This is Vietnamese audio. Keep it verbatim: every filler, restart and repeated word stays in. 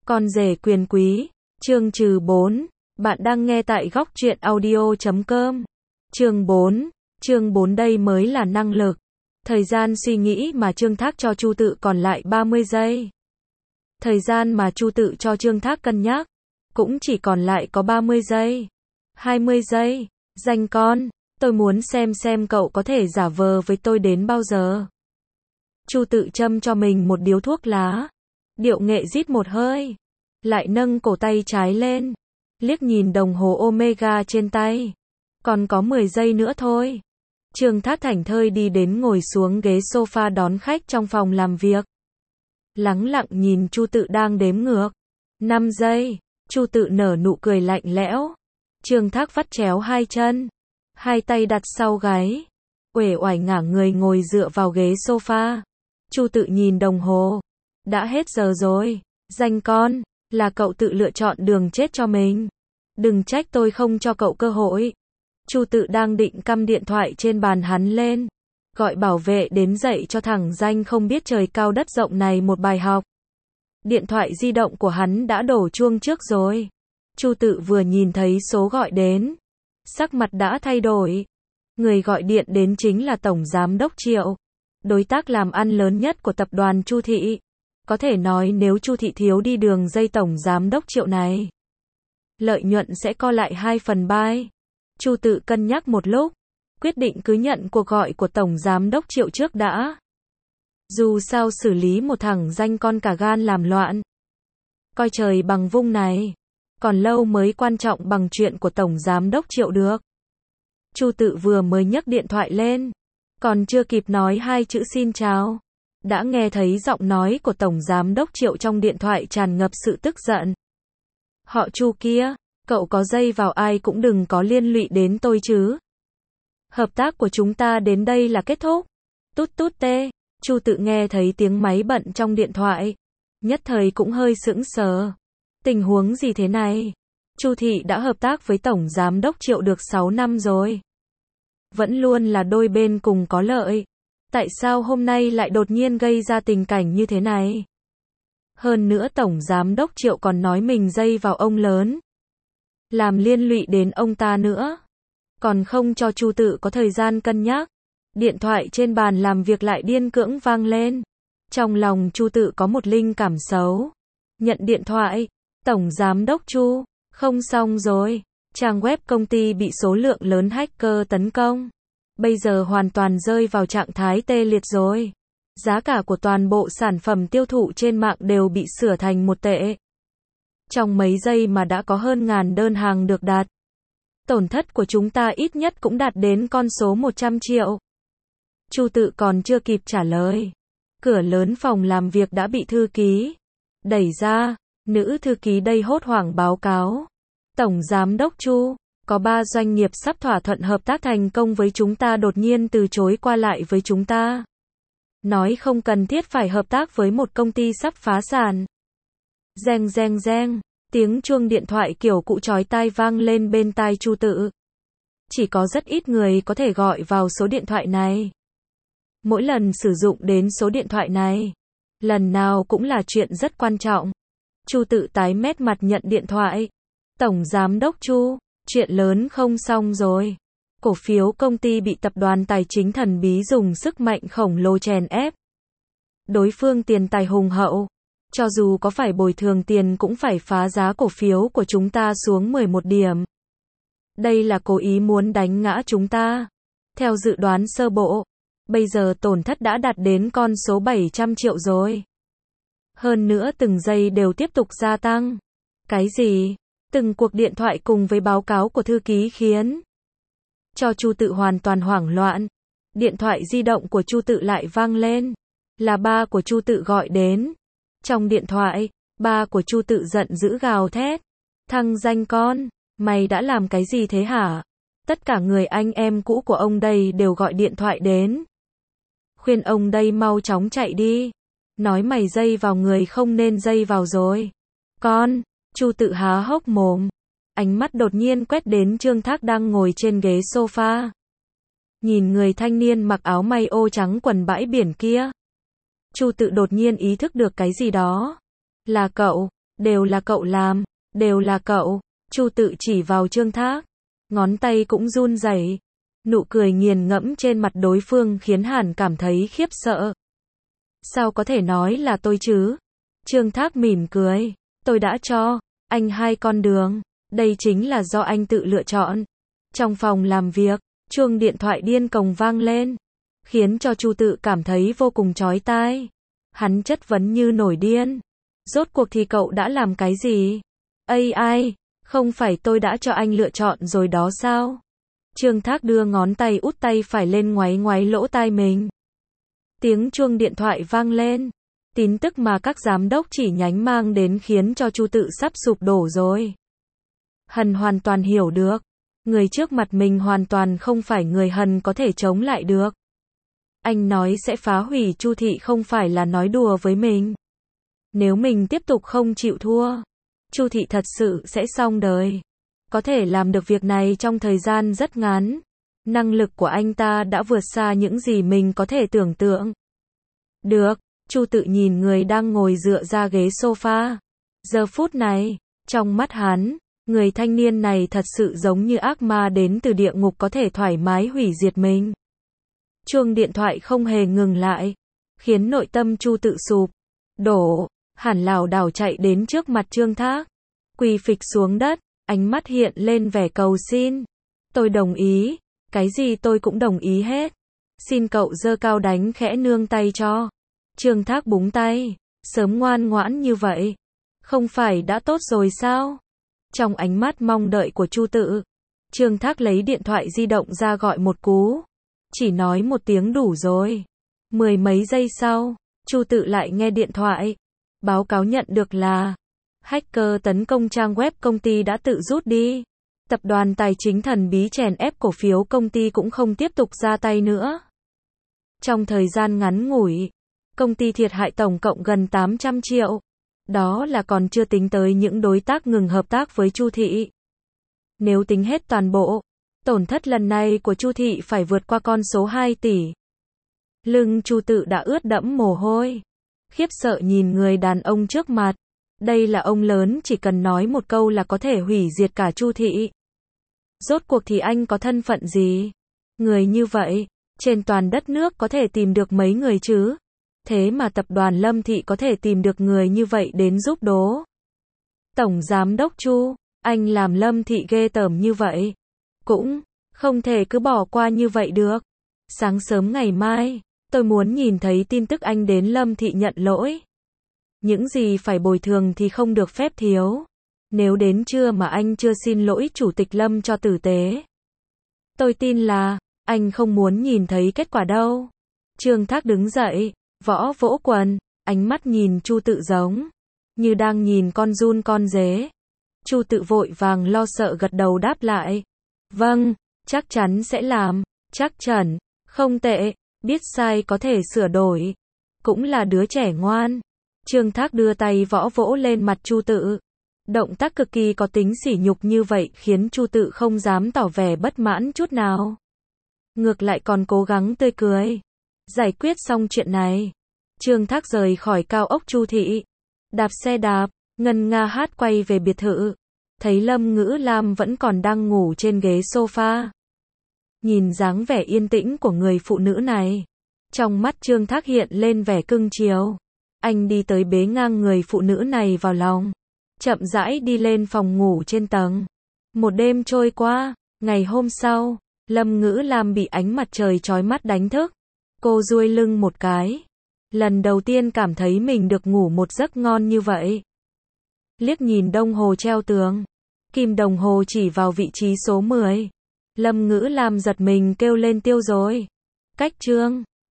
Con rể quyền quý, chương trừ bốn. Bạn đang nghe tại góc truyện audio chấm com. Chương bốn. Chương bốn đây mới là năng lực. Thời gian suy nghĩ mà Trương Thác cho Chu Tự còn lại ba mươi giây. Thời gian mà Chu Tự cho Trương Thác cân nhắc cũng chỉ còn lại có ba mươi giây. hai mươi giây. Danh con, tôi muốn xem xem cậu có thể giả vờ với tôi đến bao giờ. Chu Tự châm cho mình một điếu thuốc lá. Điệu nghệ rít một hơi. Lại nâng cổ tay trái lên. Liếc nhìn đồng hồ Omega trên tay. Còn có mười giây nữa thôi. Trương Thác thảnh thơi đi đến ngồi xuống ghế sofa đón khách trong phòng làm việc. Lắng lặng nhìn Chu Tự đang đếm ngược. năm giây. Chu Tự nở nụ cười lạnh lẽo. Trương Thác vắt chéo hai chân. Hai tay đặt sau gáy. Uể oải ngả người ngồi dựa vào ghế sofa. Chu Tự nhìn đồng hồ. Đã hết giờ rồi. Danh con, là cậu tự lựa chọn đường chết cho mình. Đừng trách tôi không cho cậu cơ hội. Chu Tự đang định cắm điện thoại trên bàn hắn lên. Gọi bảo vệ đến dạy cho thằng danh không biết trời cao đất rộng này một bài học. Điện thoại di động của hắn đã đổ chuông trước rồi. Chu Tự vừa nhìn thấy số gọi đến. Sắc mặt đã thay đổi. Người gọi điện đến chính là Tổng Giám đốc Triệu. Đối tác làm ăn lớn nhất của tập đoàn Chu Thị. Có thể nói nếu Chu Thị thiếu đi đường dây Tổng Giám đốc Triệu này, lợi nhuận sẽ co lại hai phần ba. Chu Tự cân nhắc một lúc, quyết định cứ nhận cuộc gọi của Tổng Giám đốc Triệu trước đã. Dù sao xử lý một thằng danh con cả gan làm loạn, coi trời bằng vung này, còn lâu mới quan trọng bằng chuyện của Tổng Giám đốc Triệu được. Chu Tự vừa mới nhấc điện thoại lên, còn chưa kịp nói hai chữ xin chào, đã nghe thấy giọng nói của Tổng Giám đốc Triệu trong điện thoại tràn ngập sự tức giận. Họ Chu kia, cậu có dây vào ai cũng đừng có liên lụy đến tôi chứ. Hợp tác của chúng ta đến đây là kết thúc. Tút tút tê. Chu Tự nghe thấy tiếng máy bận trong điện thoại. Nhất thời cũng hơi sững sờ. Tình huống gì thế này? Chu Thị đã hợp tác với Tổng Giám đốc Triệu được sáu năm rồi. Vẫn luôn là đôi bên cùng có lợi. Tại sao hôm nay lại đột nhiên gây ra tình cảnh như thế này? Hơn nữa Tổng Giám đốc Triệu còn nói mình dây vào ông lớn. Làm liên lụy đến ông ta nữa. Còn không cho Chu Tự có thời gian cân nhắc. Điện thoại trên bàn làm việc lại điên cưỡng vang lên. Trong lòng Chu Tự có một linh cảm xấu. Nhận điện thoại. Tổng Giám đốc Chu. Không xong rồi. Trang web công ty bị số lượng lớn hacker tấn công. Bây giờ hoàn toàn rơi vào trạng thái tê liệt rồi. Giá cả của toàn bộ sản phẩm tiêu thụ trên mạng đều bị sửa thành một tệ. Trong mấy giây mà đã có hơn ngàn đơn hàng được đặt. Tổn thất của chúng ta ít nhất cũng đạt đến con số một trăm triệu. Chu Tự còn chưa kịp trả lời. Cửa lớn phòng làm việc đã bị thư ký đẩy ra. Nữ thư ký đây hốt hoảng báo cáo. Tổng Giám đốc Chu, có ba doanh nghiệp sắp thỏa thuận hợp tác thành công với chúng ta đột nhiên từ chối qua lại với chúng ta. Nói không cần thiết phải hợp tác với một công ty sắp phá sản. Reng reng reng, tiếng chuông điện thoại kiểu cụ chói tai vang lên bên tai Chu Tự. Chỉ có rất ít người có thể gọi vào số điện thoại này. Mỗi lần sử dụng đến số điện thoại này, lần nào cũng là chuyện rất quan trọng. Chu Tự tái mét mặt nhận điện thoại. Tổng Giám đốc Chu, chuyện lớn không xong rồi. Cổ phiếu công ty bị tập đoàn tài chính thần bí dùng sức mạnh khổng lồ chèn ép. Đối phương tiền tài hùng hậu. Cho dù có phải bồi thường tiền cũng phải phá giá cổ phiếu của chúng ta xuống mười một điểm. Đây là cố ý muốn đánh ngã chúng ta. Theo dự đoán sơ bộ, bây giờ tổn thất đã đạt đến con số bảy trăm triệu rồi. Hơn nữa từng giây đều tiếp tục gia tăng. Cái gì? Từng cuộc điện thoại cùng với báo cáo của thư ký khiến cho Chu Tự hoàn toàn hoảng loạn. Điện thoại di động của Chu Tự lại vang lên. Là ba của Chu Tự gọi đến. Trong điện thoại, ba của Chu Tự giận dữ gào thét. Thằng danh con, mày đã làm cái gì thế hả? Tất cả người anh em cũ của ông đây đều gọi điện thoại đến. Khuyên ông đây mau chóng chạy đi. Nói mày dây vào người không nên dây vào rồi. Con, Chu Tự há hốc mồm. Ánh mắt đột nhiên quét đến Trương Thác đang ngồi trên ghế sofa. Nhìn người thanh niên mặc áo may ô trắng quần bãi biển kia. Chu Tự đột nhiên ý thức được cái gì đó. Là cậu. Đều là cậu làm, đều là cậu. Chu Tự chỉ vào Trương Thác, ngón tay cũng run rẩy. Nụ cười nghiền ngẫm trên mặt đối phương khiến Hàn cảm thấy khiếp sợ. Sao có thể nói là tôi chứ? Trương Thác mỉm cười, tôi đã cho anh hai con đường, đây chính là do anh tự lựa chọn. Trong phòng làm việc, chuông điện thoại điên cuồng vang lên, khiến cho Chu Tự cảm thấy vô cùng chói tai. Hắn chất vấn như nổi điên. Rốt cuộc thì cậu đã làm cái gì? Ây ai, không phải tôi đã cho anh lựa chọn rồi đó sao? Trương Thác đưa ngón tay út tay phải lên ngoáy ngoáy lỗ tai mình. Tiếng chuông điện thoại vang lên. Tin tức mà các giám đốc chỉ nhánh mang đến khiến cho Chu Tự sắp sụp đổ rồi. Hần hoàn toàn hiểu được. Người trước mặt mình hoàn toàn không phải người Hần có thể chống lại được. Anh nói sẽ phá hủy Chu thị không phải là nói đùa với mình. Nếu mình tiếp tục không chịu thua, Chu thị thật sự sẽ xong đời. Có thể làm được việc này trong thời gian rất ngắn. Năng lực của anh ta đã vượt xa những gì mình có thể tưởng tượng. Được, Chu Tự nhìn người đang ngồi dựa ra ghế sofa. Giờ phút này, trong mắt hắn, người thanh niên này thật sự giống như ác ma đến từ địa ngục có thể thoải mái hủy diệt mình. Chuông điện thoại không hề ngừng lại, khiến nội tâm Chu Tự sụp đổ. Hàn lảo đảo chạy đến trước mặt Trương Thác, quỳ phịch xuống đất, ánh mắt hiện lên vẻ cầu xin. Tôi đồng ý, cái gì tôi cũng đồng ý hết. Xin cậu giơ cao đánh khẽ nương tay cho. Trương Thác búng tay, sớm ngoan ngoãn như vậy, không phải đã tốt rồi sao? Trong ánh mắt mong đợi của Chu Tự, Trương Thác lấy điện thoại di động ra gọi một cú. Chỉ nói một tiếng đủ rồi. Mười mấy giây sau, Chu Tự lại nghe điện thoại. Báo cáo nhận được là hacker tấn công trang web công ty đã tự rút đi. Tập đoàn tài chính thần bí chèn ép cổ phiếu công ty cũng không tiếp tục ra tay nữa. Trong thời gian ngắn ngủi, công ty thiệt hại tổng cộng gần tám trăm triệu. Đó là còn chưa tính tới những đối tác ngừng hợp tác với Chu thị. Nếu tính hết toàn bộ, tổn thất lần này của Chu thị phải vượt qua con số hai tỷ. Lưng Chu Tự đã ướt đẫm mồ hôi. Khiếp sợ nhìn người đàn ông trước mặt. Đây là ông lớn chỉ cần nói một câu là có thể hủy diệt cả Chu thị. Rốt cuộc thì anh có thân phận gì? Người như vậy, trên toàn đất nước có thể tìm được mấy người chứ? Thế mà tập đoàn Lâm thị có thể tìm được người như vậy đến giúp đố. Tổng giám đốc Chu, anh làm Lâm thị ghê tởm như vậy. Cũng không thể cứ bỏ qua như vậy được. Sáng sớm ngày mai, tôi muốn nhìn thấy tin tức anh đến Lâm thị nhận lỗi. Những gì phải bồi thường thì không được phép thiếu. Nếu đến trưa mà anh chưa xin lỗi chủ tịch Lâm cho tử tế, tôi tin là anh không muốn nhìn thấy kết quả đâu. Trương Thác đứng dậy, võ vỗ quần, ánh mắt nhìn Chu Tự giống như đang nhìn con giun con dế. Chu Tự vội vàng lo sợ gật đầu đáp lại. Vâng, chắc chắn sẽ làm, chắc chắn, không tệ, biết sai có thể sửa đổi. Cũng là đứa trẻ ngoan. Trương Thác đưa tay võ vỗ lên mặt Chu Tự. Động tác cực kỳ có tính sỉ nhục như vậy khiến Chu Tự không dám tỏ vẻ bất mãn chút nào. Ngược lại còn cố gắng tươi cười. Giải quyết xong chuyện này, Trương Thác rời khỏi cao ốc Chu thị. Đạp xe đạp, ngân nga hát quay về biệt thự. Thấy Lâm Ngữ Lam vẫn còn đang ngủ trên ghế sofa. Nhìn dáng vẻ yên tĩnh của người phụ nữ này, trong mắt Trương Thác hiện lên vẻ cưng chiều. Anh đi tới bế ngang người phụ nữ này vào lòng, chậm rãi đi lên phòng ngủ trên tầng. Một đêm trôi qua, ngày hôm sau, Lâm Ngữ Lam bị ánh mặt trời chói mắt đánh thức. Cô duỗi lưng một cái. Lần đầu tiên cảm thấy mình được ngủ một giấc ngon như vậy. Liếc nhìn đồng hồ treo tường, kim đồng hồ chỉ vào vị trí số mười. Lâm Ngữ Lam giật mình kêu lên tiêu rồi. Cách chương